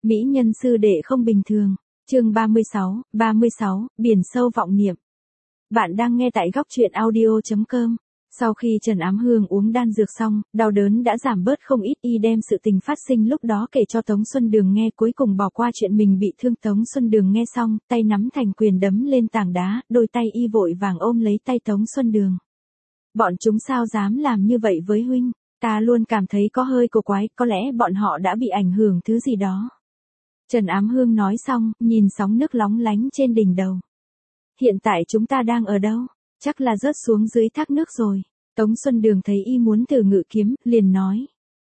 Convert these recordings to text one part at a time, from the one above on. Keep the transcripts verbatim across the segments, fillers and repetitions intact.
Mỹ nhân sư đệ không bình thường. Chương ba mươi sáu, ba mươi sáu, biển sâu vọng niệm. Bạn đang nghe tại góc truyện audio chấm com. Sau khi Trần Ám Hương uống đan dược xong, đau đớn đã giảm bớt không ít, y đem sự tình phát sinh lúc đó kể cho Tống Xuân Đường nghe, cuối cùng bỏ qua chuyện mình bị thương. Tống Xuân Đường nghe xong, tay nắm thành quyền đấm lên tảng đá, đôi tay y vội vàng ôm lấy tay Tống Xuân Đường. Bọn chúng sao dám làm như vậy với huynh, ta luôn cảm thấy có hơi cổ quái, có lẽ bọn họ đã bị ảnh hưởng thứ gì đó. Trần Ám Hương nói xong, nhìn sóng nước lóng lánh trên đỉnh đầu. Hiện tại chúng ta đang ở đâu? Chắc là rớt xuống dưới thác nước rồi. Tống Xuân Đường thấy y muốn thử ngự kiếm, liền nói.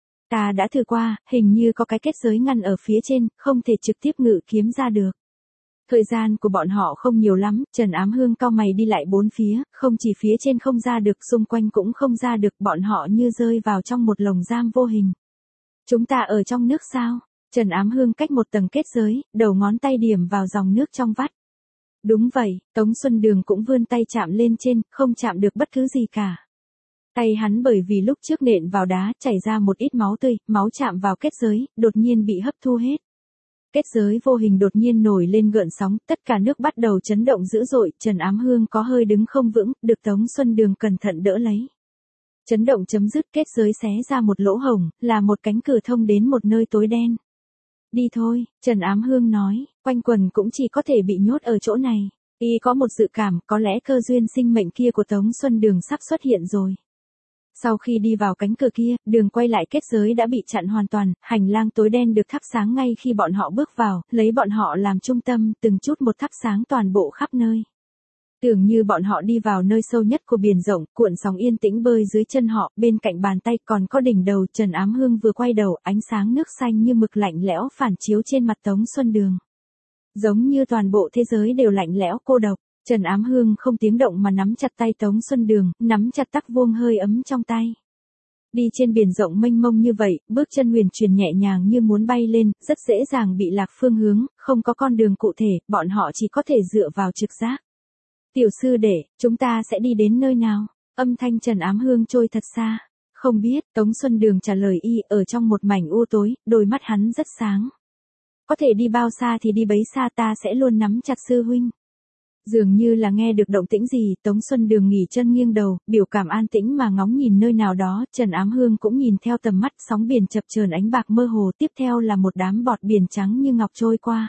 Ta đã thử qua, hình như có cái kết giới ngăn ở phía trên, không thể trực tiếp ngự kiếm ra được. Thời gian của bọn họ không nhiều lắm, Trần Ám Hương cau mày đi lại bốn phía, không chỉ phía trên không ra được, xung quanh cũng không ra được, bọn họ như rơi vào trong một lồng giam vô hình. Chúng ta ở trong nước sao? Trần Ám Hương cách một tầng kết giới, đầu ngón tay điểm vào dòng nước trong vắt. Đúng vậy, Tống Xuân Đường cũng vươn tay chạm lên trên, không chạm được bất cứ gì cả. Tay hắn bởi vì lúc trước nện vào đá, chảy ra một ít máu tươi, máu chạm vào kết giới, đột nhiên bị hấp thu hết. Kết giới vô hình đột nhiên nổi lên gợn sóng, tất cả nước bắt đầu chấn động dữ dội, Trần Ám Hương có hơi đứng không vững, được Tống Xuân Đường cẩn thận đỡ lấy. Chấn động chấm dứt, kết giới xé ra một lỗ hổng, là một cánh cửa thông đến một nơi tối đen. Đi thôi, Trần Ám Hương nói, quanh quần cũng chỉ có thể bị nhốt ở chỗ này. Y có một dự cảm, có lẽ cơ duyên sinh mệnh kia của Tống Xuân Đường sắp xuất hiện rồi. Sau khi đi vào cánh cửa kia, đường quay lại kết giới đã bị chặn hoàn toàn, hành lang tối đen được thắp sáng ngay khi bọn họ bước vào, lấy bọn họ làm trung tâm, từng chút một thắp sáng toàn bộ khắp nơi. Tưởng như bọn họ đi vào nơi sâu nhất của biển rộng, cuộn sóng yên tĩnh bơi dưới chân họ, bên cạnh bàn tay còn có đỉnh đầu. Trần Ám Hương vừa quay đầu, ánh sáng nước xanh như mực lạnh lẽo phản chiếu trên mặt Tống Xuân Đường. Giống như toàn bộ thế giới đều lạnh lẽo cô độc, Trần Ám Hương không tiếng động mà nắm chặt tay Tống Xuân Đường, nắm chặt tắc vuông hơi ấm trong tay. Đi trên biển rộng mênh mông như vậy, bước chân huyền chuyển nhẹ nhàng như muốn bay lên, rất dễ dàng bị lạc phương hướng, không có con đường cụ thể, bọn họ chỉ có thể dựa vào trực giác. Tiểu sư đệ, chúng ta sẽ đi đến nơi nào? Âm thanh Trần Ám Hương trôi thật xa. Không biết, Tống Xuân Đường trả lời y, ở trong một mảnh u tối, đôi mắt hắn rất sáng. Có thể đi bao xa thì đi bấy xa, ta sẽ luôn nắm chặt sư huynh. Dường như là nghe được động tĩnh gì, Tống Xuân Đường nghỉ chân nghiêng đầu, biểu cảm an tĩnh mà ngóng nhìn nơi nào đó. Trần Ám Hương cũng nhìn theo tầm mắt, sóng biển chập chờn ánh bạc mơ hồ, tiếp theo là một đám bọt biển trắng như ngọc trôi qua.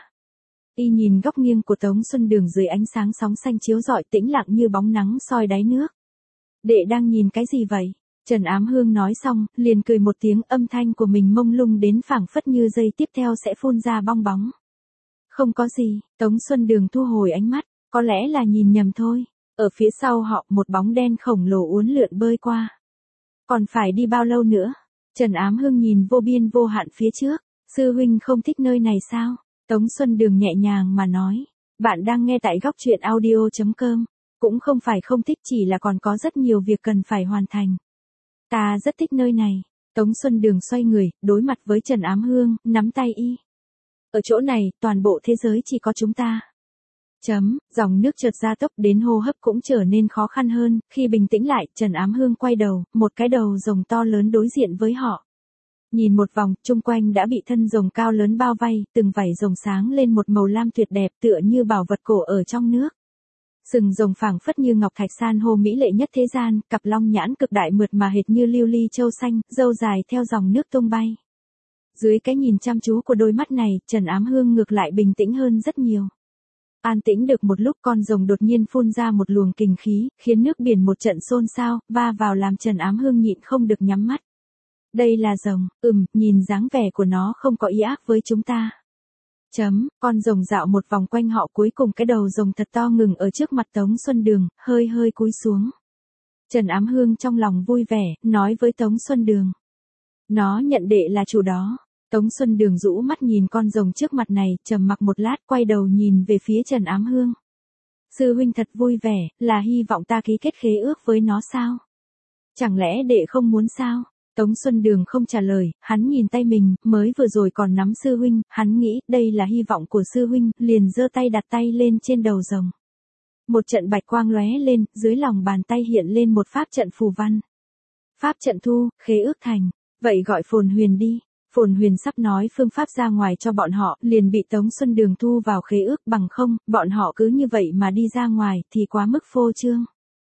Y nhìn góc nghiêng của Tống Xuân Đường dưới ánh sáng sóng xanh chiếu rọi, tĩnh lặng như bóng nắng soi đáy nước. Đệ đang nhìn cái gì vậy? Trần Ám Hương nói xong, liền cười một tiếng, âm thanh của mình mông lung đến phảng phất như giây tiếp theo sẽ phun ra bong bóng. Không có gì, Tống Xuân Đường thu hồi ánh mắt, có lẽ là nhìn nhầm thôi. Ở phía sau họ, một bóng đen khổng lồ uốn lượn bơi qua. Còn phải đi bao lâu nữa? Trần Ám Hương nhìn vô biên vô hạn phía trước. Sư huynh không thích nơi này sao? Tống Xuân Đường nhẹ nhàng mà nói. Bạn đang nghe tại góc truyện audio chấm com. Cũng không phải không thích, chỉ là còn có rất nhiều việc cần phải hoàn thành. Ta rất thích nơi này. Tống Xuân Đường xoay người, đối mặt với Trần Ám Hương, nắm tay y. Ở chỗ này, toàn bộ thế giới chỉ có chúng ta. Chấm, dòng nước chợt gia tốc đến hô hấp cũng trở nên khó khăn hơn, khi bình tĩnh lại, Trần Ám Hương quay đầu, một cái đầu rồng to lớn đối diện với họ. Nhìn một vòng, chung quanh đã bị thân rồng cao lớn bao vây, từng vảy rồng sáng lên một màu lam tuyệt đẹp, tựa như bảo vật cổ ở trong nước. Sừng rồng phảng phất như ngọc thạch san hô mỹ lệ nhất thế gian, cặp long nhãn cực đại mượt mà hệt như lưu ly châu xanh, râu dài theo dòng nước tung bay. Dưới cái nhìn chăm chú của đôi mắt này, Trần Ám Hương ngược lại bình tĩnh hơn rất nhiều. An tĩnh được một lúc, con rồng đột nhiên phun ra một luồng kình khí, khiến nước biển một trận xôn xao, va vào làm Trần Ám Hương nhịn không được nhắm mắt. Đây là rồng, ừm, nhìn dáng vẻ của nó không có ý ác với chúng ta. Chấm, con rồng dạo một vòng quanh họ, cuối cùng cái đầu rồng thật to ngừng ở trước mặt Tống Xuân Đường, hơi hơi cúi xuống. Trần Ám Hương trong lòng vui vẻ, nói với Tống Xuân Đường. Nó nhận đệ là chủ đó. Tống Xuân Đường rũ mắt nhìn con rồng trước mặt này, trầm mặc một lát, quay đầu nhìn về phía Trần Ám Hương. Sư huynh thật vui vẻ, là hy vọng ta ký kết khế ước với nó sao? Chẳng lẽ đệ không muốn sao? Tống Xuân Đường không trả lời, hắn nhìn tay mình, mới vừa rồi còn nắm sư huynh, hắn nghĩ đây là hy vọng của sư huynh, liền giơ tay đặt tay lên trên đầu rồng. Một trận bạch quang lóe lên, dưới lòng bàn tay hiện lên một pháp trận phù văn. Pháp trận thu, khế ước thành, vậy gọi Phồn Huyền đi. Phồn Huyền sắp nói phương pháp ra ngoài cho bọn họ, liền bị Tống Xuân Đường thu vào khế ước, bằng không, bọn họ cứ như vậy mà đi ra ngoài, thì quá mức phô trương.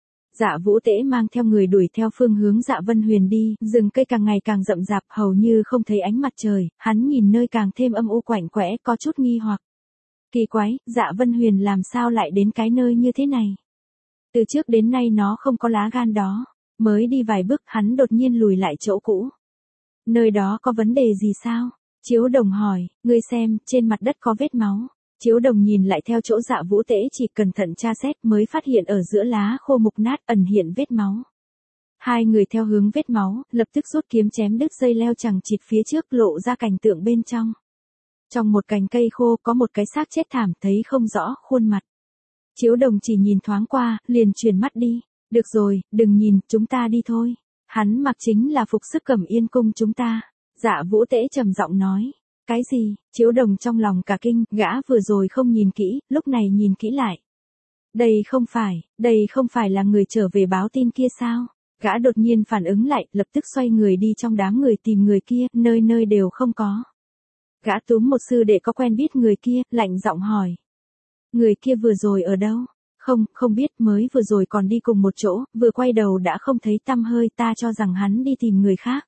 Dạ Vũ Tễ mang theo người đuổi theo phương hướng Dạ Vân Huyền đi, rừng cây càng ngày càng rậm rạp, hầu như không thấy ánh mặt trời, hắn nhìn nơi càng thêm âm u quạnh quẽ, có chút nghi hoặc. Kỳ quái, Dạ Vân Huyền làm sao lại đến cái nơi như thế này? Từ trước đến nay nó không có lá gan đó, mới đi vài bước hắn đột nhiên lùi lại chỗ cũ. Nơi đó có vấn đề gì sao? Chiếu Đồng hỏi, ngươi xem, trên mặt đất có vết máu. Chiếu Đồng nhìn lại theo chỗ Dạ Vũ Tễ chỉ cẩn thận tra xét mới phát hiện ở giữa lá khô mục nát ẩn hiện vết máu. Hai người theo hướng vết máu, lập tức rút kiếm chém đứt dây leo chằng chịt phía trước lộ ra cảnh tượng bên trong. Trong một cành cây khô có một cái xác chết thảm thấy không rõ khuôn mặt. Chiếu Đồng chỉ nhìn thoáng qua, liền chuyển mắt đi. Được rồi, đừng nhìn, chúng ta đi thôi. Hắn mặc chính là phục sức Cẩm Yên cung chúng ta. Dạ Vũ Tễ trầm giọng nói. Cái gì? Chiếu Đồng trong lòng cả kinh, gã vừa rồi không nhìn kỹ, lúc này nhìn kỹ lại. Đây không phải, đây không phải là người trở về báo tin kia sao? Gã đột nhiên phản ứng lại, lập tức xoay người đi trong đám người tìm người kia, nơi nơi đều không có. Gã túm một sư đệ có quen biết người kia, lạnh giọng hỏi. Người kia vừa rồi ở đâu? Không, không biết, mới vừa rồi còn đi cùng một chỗ, vừa quay đầu đã không thấy tăm hơi, ta cho rằng hắn đi tìm người khác.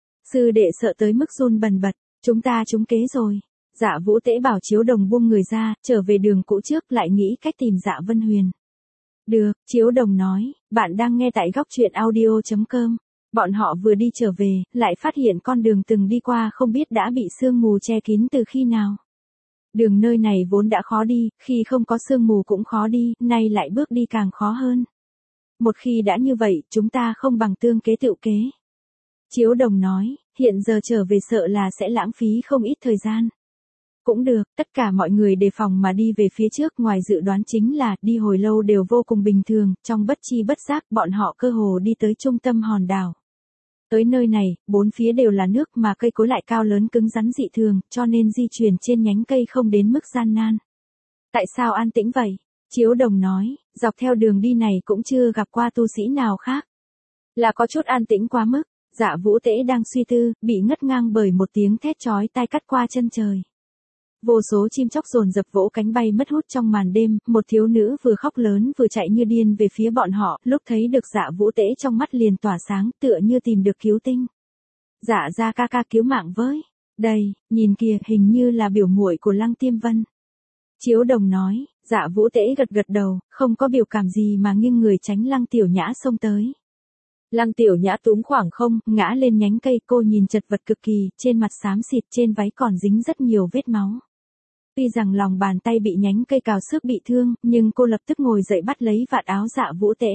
Sư đệ sợ tới mức run bần bật, chúng ta trúng kế rồi. Dạ Vũ Tễ bảo Chiếu Đồng buông người ra, trở về đường cũ trước lại nghĩ cách tìm Dạ Vân Huyền. Được, Chiếu Đồng nói, bạn đang nghe tại góc truyện audio chấm com. Bọn họ vừa đi trở về, lại phát hiện con đường từng đi qua không biết đã bị sương mù che kín từ khi nào. Đường nơi này vốn đã khó đi, khi không có sương mù cũng khó đi, nay lại bước đi càng khó hơn. Một khi đã như vậy, chúng ta không bằng tương kế tựu kế. Chiếu Đồng nói, hiện giờ trở về sợ là sẽ lãng phí không ít thời gian. Cũng được, tất cả mọi người đề phòng mà đi về phía trước, ngoài dự đoán chính là đi hồi lâu đều vô cùng bình thường, trong bất chi bất giác bọn họ cơ hồ đi tới trung tâm hòn đảo. Tới nơi này, bốn phía đều là nước mà cây cối lại cao lớn cứng rắn dị thường, cho nên di chuyển trên nhánh cây không đến mức gian nan. Tại sao an tĩnh vậy? Chiếu Đồng nói, dọc theo đường đi này cũng chưa gặp qua tu sĩ nào khác. Là có chút an tĩnh quá mức. Dạ Vũ Tễ đang suy tư, bị ngất ngang bởi một tiếng thét chói tai cắt qua chân trời. Vô số chim chóc dồn dập vỗ cánh bay mất hút trong màn đêm, một thiếu nữ vừa khóc lớn vừa chạy như điên về phía bọn họ, lúc thấy được Dạ Vũ Tễ trong mắt liền tỏa sáng, tựa như tìm được cứu tinh. Dạ ra ca ca cứu mạng với. Đây, nhìn kìa, hình như là biểu muội của Lăng Tiêm Vân. Chiếu Đồng nói, Dạ Vũ Tễ gật gật đầu, không có biểu cảm gì mà nghiêng người tránh Lăng Tiểu Nhã xông tới. Lăng Tiểu Nhã túm khoảng không, ngã lên nhánh cây, cô nhìn chật vật cực kỳ, trên mặt xám xịt, trên váy còn dính rất nhiều vết máu. Tuy rằng lòng bàn tay bị nhánh cây cào xước bị thương, nhưng cô lập tức ngồi dậy bắt lấy vạt áo Dạ Vũ Tễ.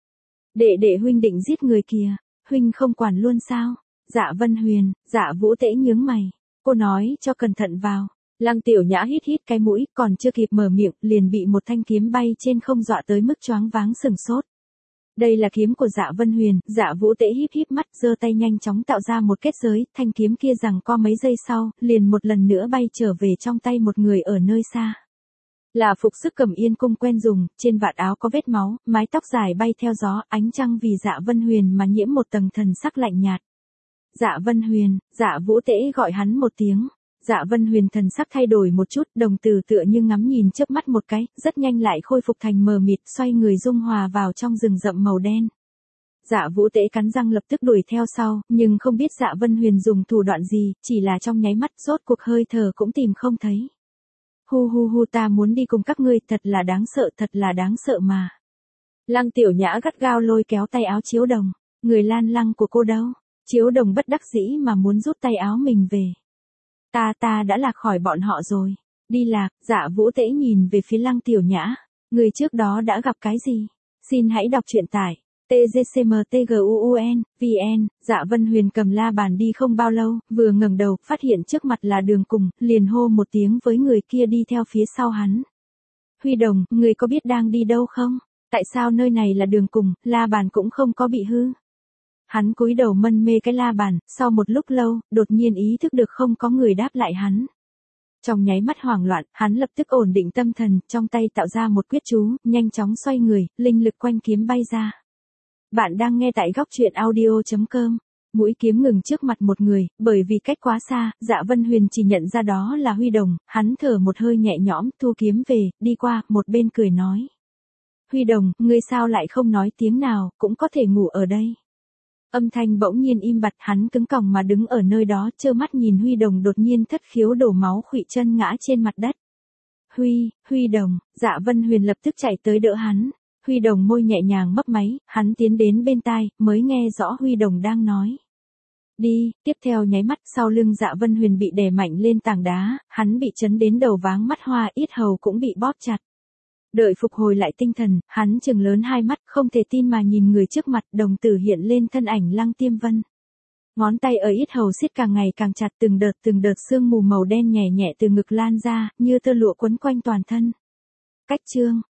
Đệ đệ huynh định giết người kìa, huynh không quản luôn sao? Dạ Vân Huyền, Dạ Vũ Tễ nhướng mày, cô nói cho cẩn thận vào. Lăng Tiểu Nhã hít hít cái mũi, còn chưa kịp mở miệng, liền bị một thanh kiếm bay trên không dọa tới mức choáng váng sừng sốt. Đây là kiếm của Dạ Vân Huyền. Dạ Vũ Tễ híp híp mắt, giơ tay nhanh chóng tạo ra một kết giới, thanh kiếm kia giằng co mấy giây sau, liền một lần nữa bay trở về trong tay một người ở nơi xa. Là phục sức Cẩm Yên cung quen dùng, trên vạt áo có vết máu, mái tóc dài bay theo gió, ánh trăng vì Dạ Vân Huyền mà nhiễm một tầng thần sắc lạnh nhạt. Dạ Vân Huyền, Dạ Vũ Tễ gọi hắn một tiếng. Dạ Vân Huyền thần sắc thay đổi một chút, đồng tử tựa như ngắm nhìn chớp mắt một cái, rất nhanh lại khôi phục thành mờ mịt, xoay người dung hòa vào trong rừng rậm màu đen. Dạ Vũ Tễ cắn răng lập tức đuổi theo sau, nhưng không biết Dạ Vân Huyền dùng thủ đoạn gì, chỉ là trong nháy mắt rốt cuộc hơi thở cũng tìm không thấy. Hu hu hu, ta muốn đi cùng các ngươi, thật là đáng sợ, thật là đáng sợ mà. Lăng Tiểu Nhã gắt gao lôi kéo tay áo Chiếu Đồng, người Lan Lăng của cô đâu? Chiếu Đồng bất đắc dĩ mà muốn rút tay áo mình về. Ta ta đã lạc khỏi bọn họ rồi. Đi lạc. Dạ Vũ Tễ nhìn về phía Lăng Tiểu Nhã. Người trước đó đã gặp cái gì? Xin hãy đọc truyện tải. T G C M T G U U N, V N. Dạ Vân Huyền cầm la bàn đi không bao lâu, vừa ngẩng đầu, phát hiện trước mặt là Đường Cùng, liền hô một tiếng với người kia đi theo phía sau hắn. Huy Đồng, người có biết đang đi đâu không? Tại sao nơi này là Đường Cùng, la bàn cũng không có bị hư? Hắn cúi đầu mân mê cái la bàn, sau một lúc lâu, đột nhiên ý thức được không có người đáp lại hắn. Trong nháy mắt hoảng loạn, hắn lập tức ổn định tâm thần, trong tay tạo ra một quyết chú, nhanh chóng xoay người, linh lực quanh kiếm bay ra. Bạn đang nghe tại góc truyện audio chấm com. Mũi kiếm ngừng trước mặt một người, bởi vì cách quá xa, Dạ Vân Huyền chỉ nhận ra đó là Huy Đồng, hắn thở một hơi nhẹ nhõm, thu kiếm về, đi qua, một bên cười nói. Huy Đồng, ngươi sao lại không nói tiếng nào, cũng có thể ngủ ở đây. Âm thanh bỗng nhiên im bặt, hắn cứng còng mà đứng ở nơi đó, trơ mắt nhìn Huy Đồng đột nhiên thất khiếu đổ máu khuỵu chân ngã trên mặt đất. Huy, Huy Đồng, Dạ Vân Huyền lập tức chạy tới đỡ hắn. Huy Đồng môi nhẹ nhàng mấp máy, hắn tiến đến bên tai, mới nghe rõ Huy Đồng đang nói. Đi, tiếp theo nháy mắt sau lưng Dạ Vân Huyền bị đè mạnh lên tảng đá, hắn bị chấn đến đầu váng mắt hoa, yết hầu cũng bị bóp chặt. Đợi phục hồi lại tinh thần, hắn trừng lớn hai mắt, không thể tin mà nhìn người trước mặt, đồng tử hiện lên thân ảnh Lăng Tiêm Vân. Ngón tay ở yết hầu siết càng ngày càng chặt, từng đợt từng đợt sương mù màu đen nhẹ nhẹ từ ngực lan ra, như tơ lụa quấn quanh toàn thân. Cách chương